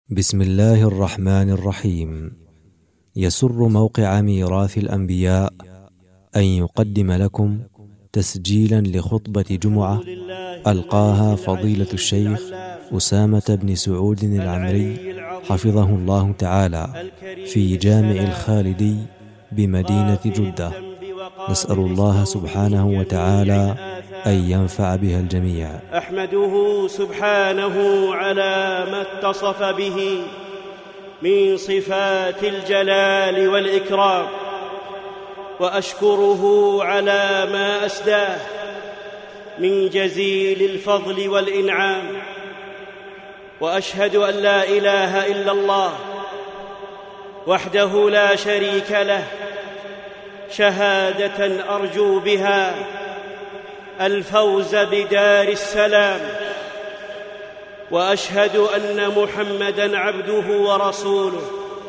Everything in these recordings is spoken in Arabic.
بسم الله الرحمن الرحيم. يسر موقع ميراث الأنبياء أن يقدم لكم تسجيلا لخطبة جمعة ألقاها فضيلة الشيخ أسامة بن سعود العمري حفظه الله تعالى في جامع الخالدي بمدينة جدة. نسأل الله سبحانه وتعالى أن ينفع بها الجميع. أحمده سبحانه على ما اتصف به من صفات الجلال والإكرام، وأشكره على ما أسداه من جزيل الفضل والإنعام، وأشهد أن لا إله إلا الله وحده لا شريك له، شهادة أرجو بها الفوز بدار السلام. وأشهد أن محمدًا عبده ورسوله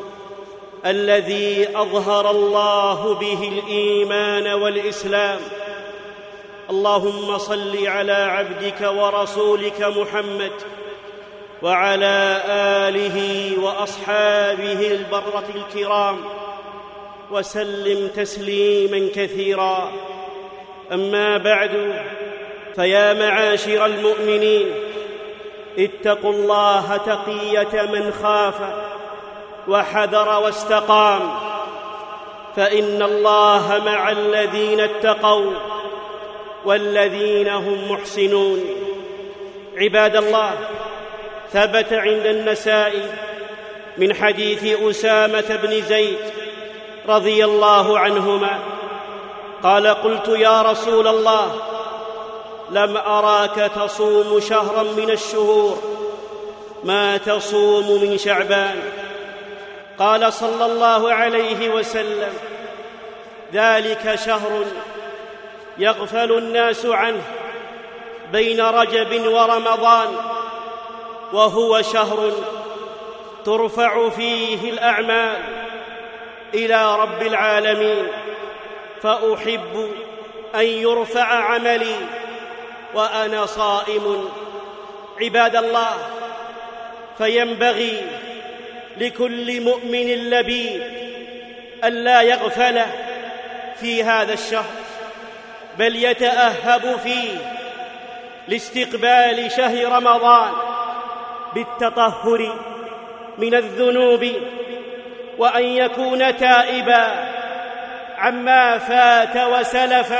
الذي أظهر الله به الإيمان والإسلام. اللهم صل على عبدك ورسولك محمد وعلى آله وأصحابه البررة الكرام وسلم تسليماً كثيراً. أما بعد، فيا معاشر المؤمنين، اتقوا الله تقية من خاف وحذر واستقام، فإن الله مع الذين اتقوا والذين هم محسنون. عباد الله، ثبت عند النسائي من حديث أسامة بن زيد رضي الله عنهما قال: قلت يا رسول الله، لم أراك تصوم شهرا من الشهور ما تصوم من شعبان. قال صلى الله عليه وسلم: ذلك شهر يغفل الناس عنه بين رجب ورمضان، وهو شهر ترفع فيه الأعمال إلى رب العالمين، فأحب أن يرفع عملي وأنا صائم. عباد الله، فينبغي لكل مؤمن لبيب ألا يغفل في هذا الشهر، بل يتأهب فيه لاستقبال شهر رمضان بالتطهر من الذنوب، وأن يكون تائبا عما فات وسلف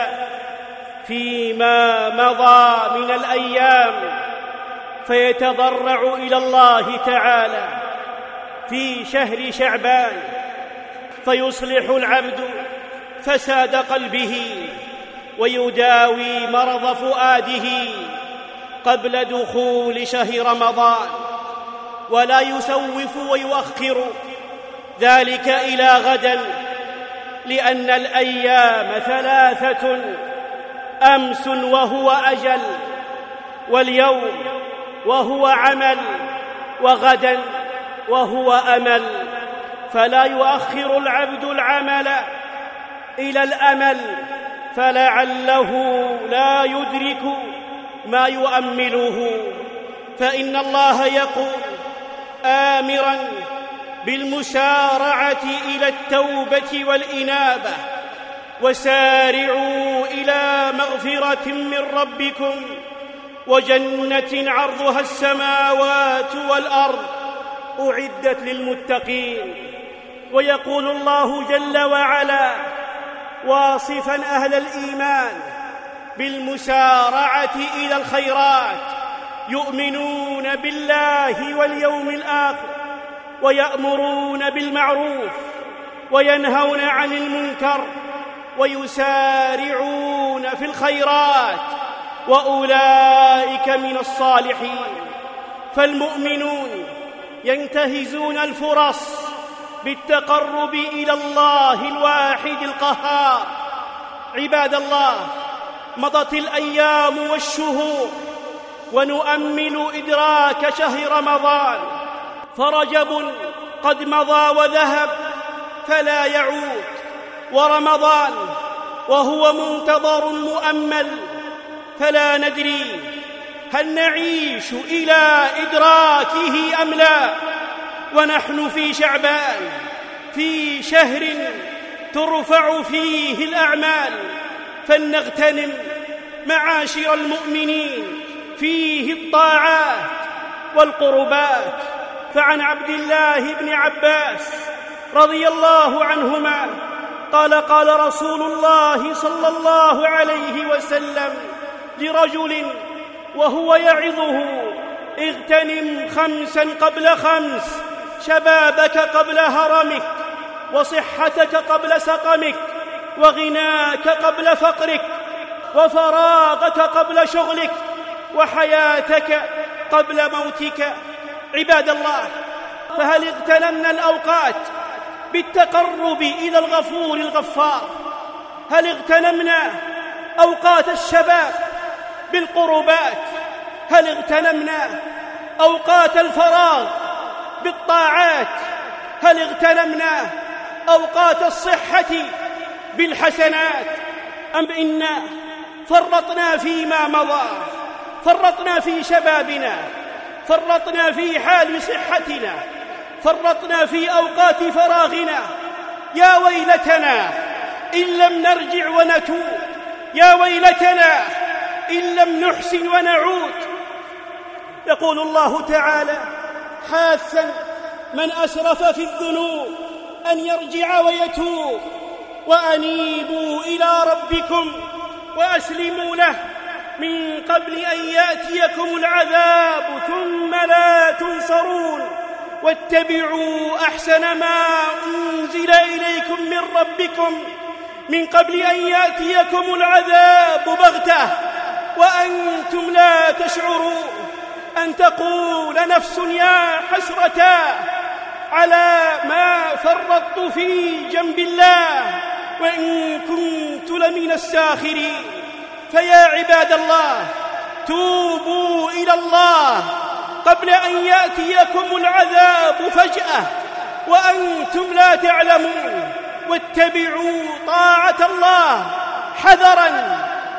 فيما مضى من الأيام، فيتضرع إلى الله تعالى في شهر شعبان، فيصلح العبد فساد قلبه ويداوي مرض فؤاده قبل دخول شهر رمضان، ولا يسوف ويؤخر ذلك إلى غد، لأن الأيام ثلاثة: أمس وهو أجل، واليوم وهو عمل، وغدا وهو أمل. فلا يؤخر العبد العمل إلى الأمل، فلعله لا يدرك ما يؤمله. فإن الله يقول آمراً بالمسارعة إلى التوبة والإنابة: وسارعوا إلى مغفرة من ربكم وجنة عرضها السماوات والأرض أعدت للمتقين. ويقول الله جل وعلا واصفاً أهل الإيمان بالمسارعة إلى الخيرات: يؤمنون بالله واليوم الآخر، ويأمرون بالمعروف، وينهون عن المنكر، ويسارعون في الخيرات، وأولئك من الصالحين. فالمؤمنون ينتهزون الفرص بالتقرب إلى الله الواحد القهار. عباد الله، مضت الأيام والشهور ونؤمل إدراك شهر رمضان، فرجب قد مضى وذهب فلا يعود، ورمضان وهو منتظر مؤمل فلا ندري هل نعيش إلى إدراكه أم لا. ونحن في شعبان، في شهر ترفع فيه الأعمال، فلنغتنم معاشر المؤمنين فيه الطاعات والقربات. فعن عبد الله بن عباس رضي الله عنهما قال: قال رسول الله صلى الله عليه وسلم لرجل وهو يعظه: اغتنم 5 قبل 5، شبابك قبل هرمك، وصحتك قبل سقمك، وغناك قبل فقرك، وفراغك قبل شغلك، وحياتك قبل موتك. عباد الله، فهل اغتنمنا الأوقات بالتقرب إلى الغفور الغفار؟ هل اغتنمنا أوقات الشباب بالقربات؟ هل اغتنمنا أوقات الفراغ بالطاعات؟ هل اغتنمنا أوقات الصحة بالحسنات؟ أم إنا فرطنا فيما مضى، فرطنا في شبابنا، فرطنا في حال صحتنا، فرطنا في أوقات فراغنا؟ يا ويلتنا إن لم نرجع ونتوب، يا ويلتنا إن لم نحسن ونعود. يقول الله تعالى حاثا من أسرف في الذنوب أن يرجع ويتوب: وأنيبوا إلى ربكم وأسلموا له من قبل أن يأتيكم العذاب ثم لا تنصرون، واتبعوا أحسن ما أنزل إليكم من ربكم من قبل أن يأتيكم العذاب بغتة وأنتم لا تشعرون، أن تقول نفس يا حسرة على ما فرطت في جنب الله وإن كنت لمن الساخرين. فيا عباد الله، توبوا إلى الله قبل أن يأتيكم العذاب فجأة وأنتم لا تعلمون، واتبعوا طاعة الله حذرا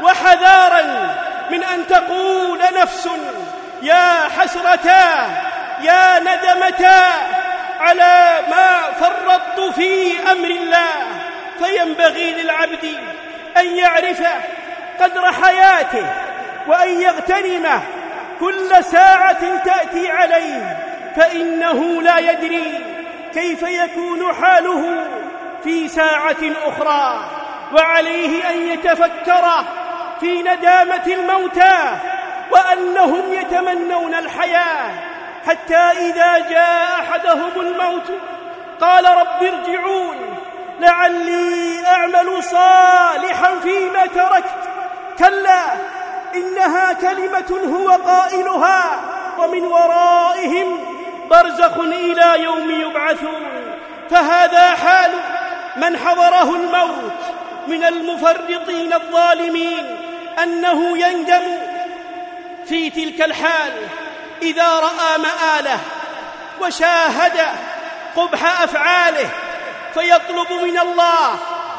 وحذارا من أن تقول نفس يا حسرتا يا ندمتا على ما فرطت في أمر الله. فينبغي للعبد أن يعرف قدر حياته وأن يغتنم كل ساعة تأتي عليه، فإنه لا يدري كيف يكون حاله في ساعة أخرى، وعليه أن يتفكر في ندامة الموتى وأنهم يتمنون الحياة، حتى إذا جاء أحدهم الموت قال رب ارجعون لعلي أعمل صالحا فيما تركت. كلا إنها كلمة هو قائلها ومن ورائهم برزخ إلى يوم يبعثون. فهذا حال من حضره الموت من المفرطين الظالمين، أنه يندم في تلك الحال إذا رأى مآله وشاهد قبح أفعاله، فيطلب من الله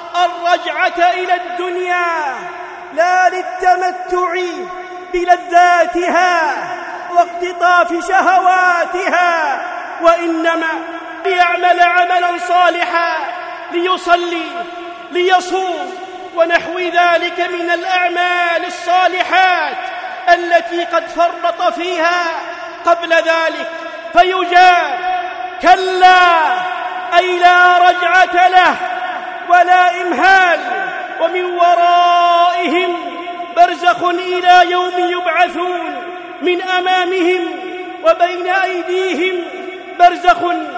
الرجعة إلى الدنيا لا للتمتع بلذاتها واقتطاف شهواتها، وإنما ليعمل عملا صالحا، ليصلي ليصوم ونحو ذلك من الأعمال الصالحات التي قد فرط فيها قبل ذلك، فيجاب. كلا أي لا رجعة له ولا إمهال، ومن ورائهم برزخ إلى يوم يبعثون، من أمامهم وبين أيديهم برزخ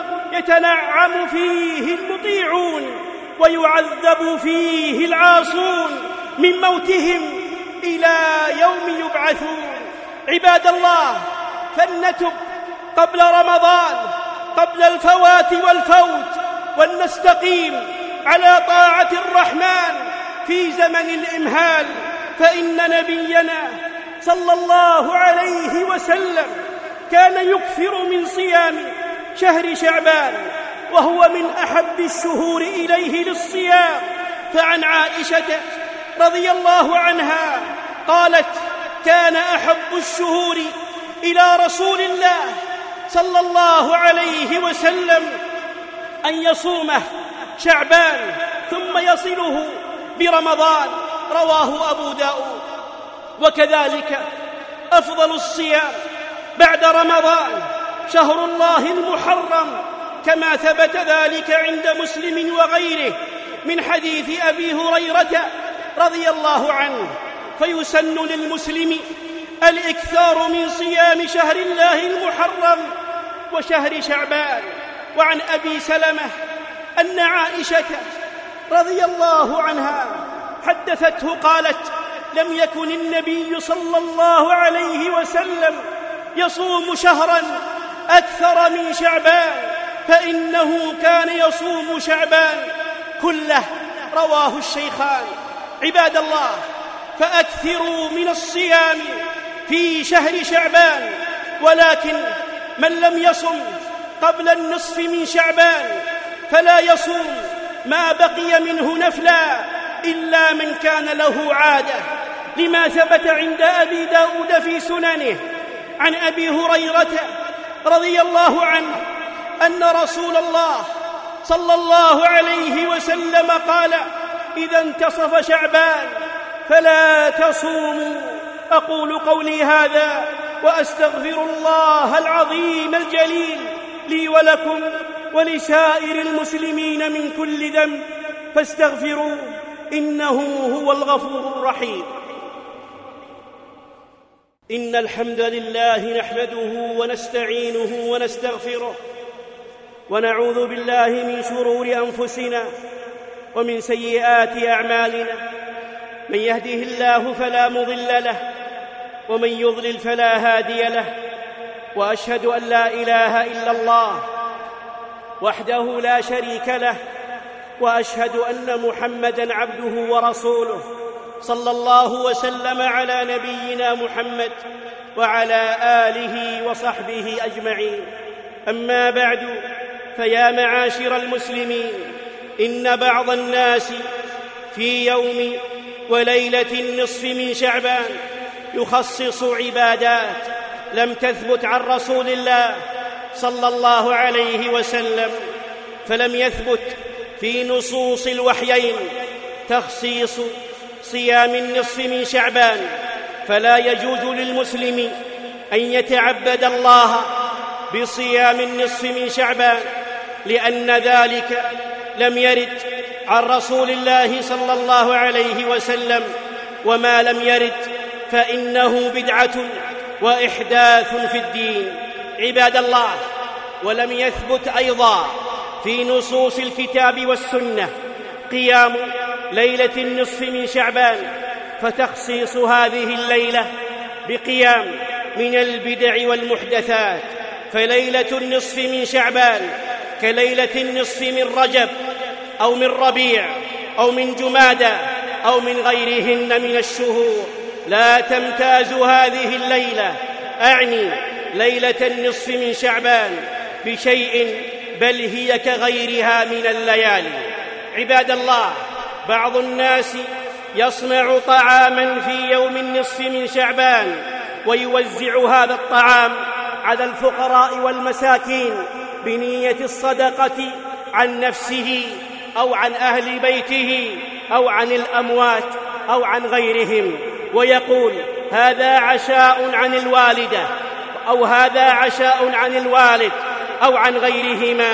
يتنعم فيه المطيعون ويعذب فيه العاصون من موتهم إلى يوم يبعثون. عباد الله، فلنتب قبل رمضان، قبل الفوات والفوت، ولنستقيم على طاعة الرحمن في زمن الإمهال، فإن نبينا صلى الله عليه وسلم كان يكثر من صيام شهر شعبان، وهو من أحب الشهور إليه للصيام. فعن عائشة رضي الله عنها قالت: كان أحب الشهور إلى رسول الله صلى الله عليه وسلم أن يصومه شعبان ثم يصله برمضان، رواه أبو داود. وكذلك أفضل الصيام بعد رمضان شهر الله المحرم، كما ثبت ذلك عند مسلم وغيره من حديث أبي هريرة رضي الله عنه. فيسن للمسلم الإكثار من صيام شهر الله المحرم وشهر شعبان. وعن أبي سلمة أن عائشة رضي الله عنها حدثته قالت: لم يكن النبي صلى الله عليه وسلم يصوم شهرا أكثر من شعبان، فإنه كان يصوم شعبان كله، رواه الشيخان. عباد الله، فأكثروا من الصيام في شهر شعبان، ولكن من لم يصم قبل النصف من شعبان فلا يصوم ما بقي منه نفلا إلا من كان له عادة، لما ثبت عند أبي داود في سننه عن أبي هريرة رضي الله عنه أن رسول الله صلى الله عليه وسلم قال: إذا انتصف شعبان فلا تصوموا. أقول قولي هذا وأستغفر الله العظيم الجليل لي ولكم ولسائر المسلمين من كل ذنب، فاستغفروه إنه هو الغفور الرحيم. إن الحمد لله نحمده ونستعينه ونستغفره، ونعوذ بالله من شرور أنفسنا ومن سيئات أعمالنا. من يهده الله فلا مضل له، ومن يضلل فلا هادي له. وأشهد أن لا إله إلا الله وحده لا شريك له، وأشهد أن محمدًا عبده ورسوله، صلى الله وسلم على نبينا محمد وعلى آله وصحبه أجمعين. أما بعد، فيا معاشر المسلمين، إن بعض الناس في يوم وليلة النصف من شعبان يخصص عبادات لم تثبت عن رسول الله صلى الله عليه وسلم، فلم يثبت في نصوص الوحيين تخصيص صيام النصف من شعبان. فلا يجوز للمسلم أن يتعبد الله بصيام النصف من شعبان، لأن ذلك لم يرد عن رسول الله صلى الله عليه وسلم، وما لم يرد فإنه بدعة وإحداث في الدين. عباد الله، ولم يثبت أيضا في نصوص الكتاب والسنة قيام ليلة النصف من شعبان، فتخصيص هذه الليلة بقيام من البدع والمحدثات. فليلة النصف من شعبان كليلة النصف من رجب أو من ربيع أو من جمادى أو من غيرهن من الشهور. لا تمتاز هذه الليلة، أعني ليلة النصف من شعبان، بشيء، بل هي كغيرها من الليالي. عباد الله، بعض الناس يصنع طعاما في يوم النصف من شعبان ويوزع هذا الطعام على الفقراء والمساكين بنية الصدقة عن نفسه أو عن أهل بيته أو عن الأموات أو عن غيرهم، ويقول: هذا عشاء عن الوالدة، أو هذا عشاء عن الوالد أو عن غيرهما.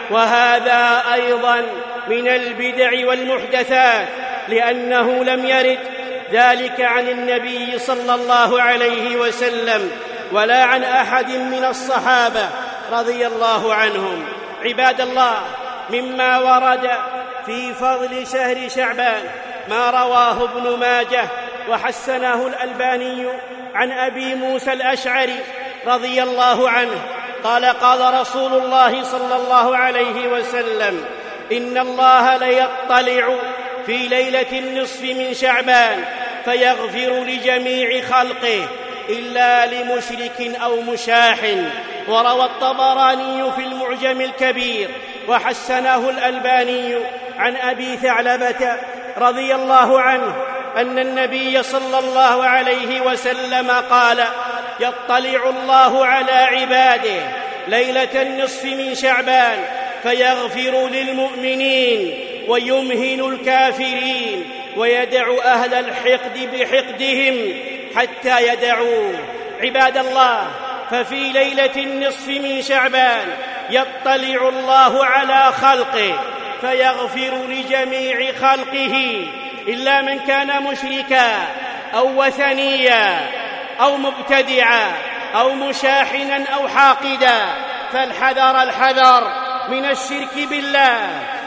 وهذا أيضا من البدع والمحدثات، لأنه لم يرد ذلك عن النبي صلى الله عليه وسلم ولا عن أحد من الصحابة رضي الله عنهم. عباد الله، مما ورد في فضل شهر شعبان ما رواه ابن ماجه وحسنه الألباني عن أبي موسى الأشعري رضي الله عنه قال: قال رسول الله صلى الله عليه وسلم: إن الله ليطلع في ليلة النصف من شعبان فيغفر لجميع خلقه إلا لمشرك أو مشاح. وروى الطبراني في المعجم الكبير وحسنه الألباني عن أبي ثعلبة رضي الله عنه أن النبي صلى الله عليه وسلم قال: يطلع الله على عباده ليلة النصف من شعبان فيغفر للمؤمنين ويمهل الكافرين ويدع أهل الحقد بحقدهم حتى يدعوه. عباد الله، ففي ليلة النصف من شعبان يطلع الله على خلقه فيغفر لجميع خلقه إلا من كان مشركا أو وثنيا أو مبتدعا أو مشاحنا أو حاقدا. فالحذر الحذر من الشرك بالله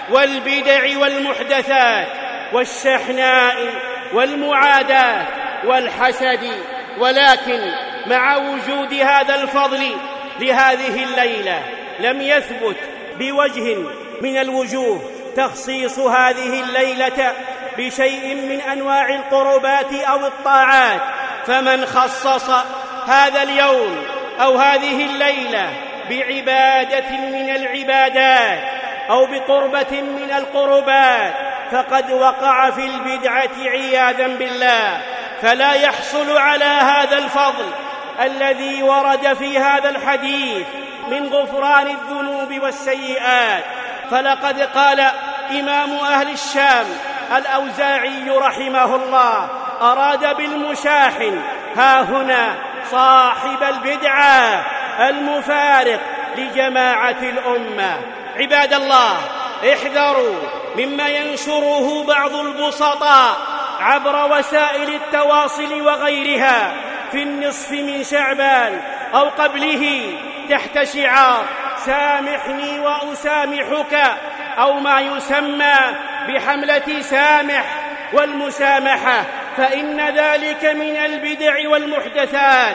والبدع والمحدثات والشحناء والمعاداة والحسد. ولكن مع وجود هذا الفضل لهذه الليلة لم يثبت بوجه من الوجوه تخصيص هذه الليلة بشيء من أنواع القربات أو الطاعات. فمن خصص هذا اليوم أو هذه الليلة بعبادة من العبادات أو بقربة من القربات فقد وقع في البدعة عياذا بالله، فلا يحصل على هذا الفضل الذي ورد في هذا الحديث من غفران الذنوب والسيئات. فلقد قال إمام أهل الشام الأوزاعي رحمه الله: أراد بالمشاحن ها هنا صاحب البدعة المفارق لجماعة الأمة. عباد الله، احذروا مما ينشره بعض البسطاء عبر وسائل التواصل وغيرها في النصف من شعبان أو قبله تحت شعار سامحني وأسامحك أو ما يسمى بحملة سامح والمسامحة، فإن ذلك من البدع والمحدثات.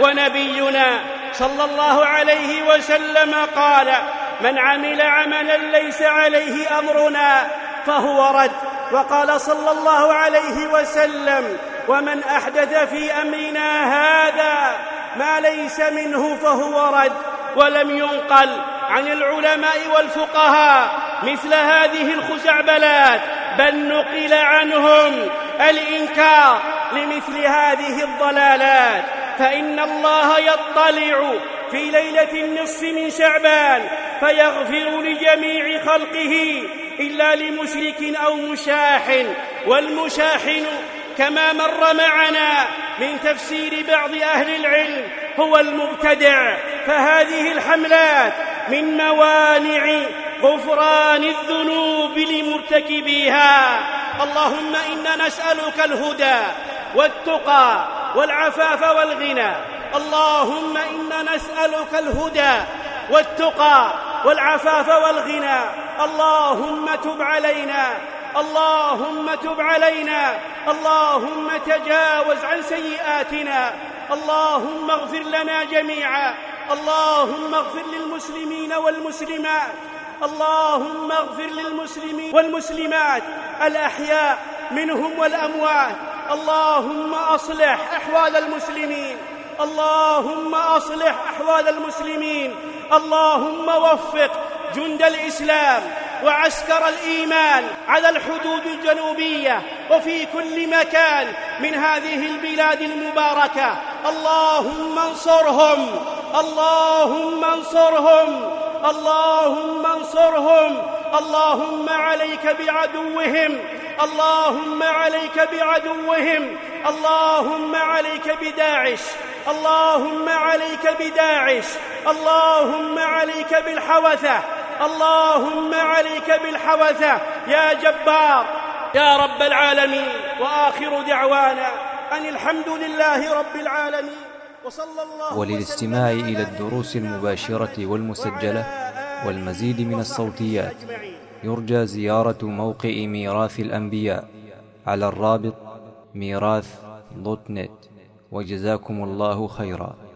ونبينا صلى الله عليه وسلم قال: من عمل عملا ليس عليه أمرنا فهو رد. وقال صلى الله عليه وسلم: ومن أحدث في أمرنا هذا ما ليس منه فهو رد. ولم ينقل عن العلماء والفقهاء مثل هذه الخزعبلات، بل نقل عنهم الإنكار لمثل هذه الضلالات. فإن الله يطلع في ليلة النصف من شعبان فيغفر لجميع خلقه إلا لمشرك أو مشاحن. والمشاحن كما مر معنا من تفسير بعض أهل العلم هو المبتدع. فهذه الحملات من موانع غفران الذنوب لمرتكبيها. اللهم إنا نسألك الهدى والتقى والعفاف والغنى. اللهم إنا نسألك الهدى والتقى والعفاف والغنى. اللهم تب علينا، اللهم تب علينا، اللهم تجاوز عن سيئاتنا، اللهم اغفر لنا جميعا، اللهم اغفر للمسلمين والمسلمات، اللهم اغفر للمسلمين والمسلمات الأحياء منهم والأموات. اللهم أصلح أحوال المسلمين، اللهم أصلح أحوال المسلمين. اللهم وفق جند الإسلام وعسكر الإيمان على الحدود الجنوبية وفي كل مكان من هذه البلاد المباركة. اللهم انصرهم، اللهم انصرهم، اللهم انصرهم. اللهم عليك بعدوهم، اللهم عليك بعدوهم، اللهم عليك بداعش، اللهم عليك بداعش، اللهم عليك بالحوثة، اللهم عليك بالحوثة يا جبار يا رب العالمين. وآخر دعوانا أن الحمد لله رب العالمين وصلى الله. وللاستماع إلى الدروس المباشرة والمسجلة والمزيد من الصوتيات يرجى زيارة موقع ميراث الأنبياء على الرابط ميراث.net. وجزاكم الله خيرا.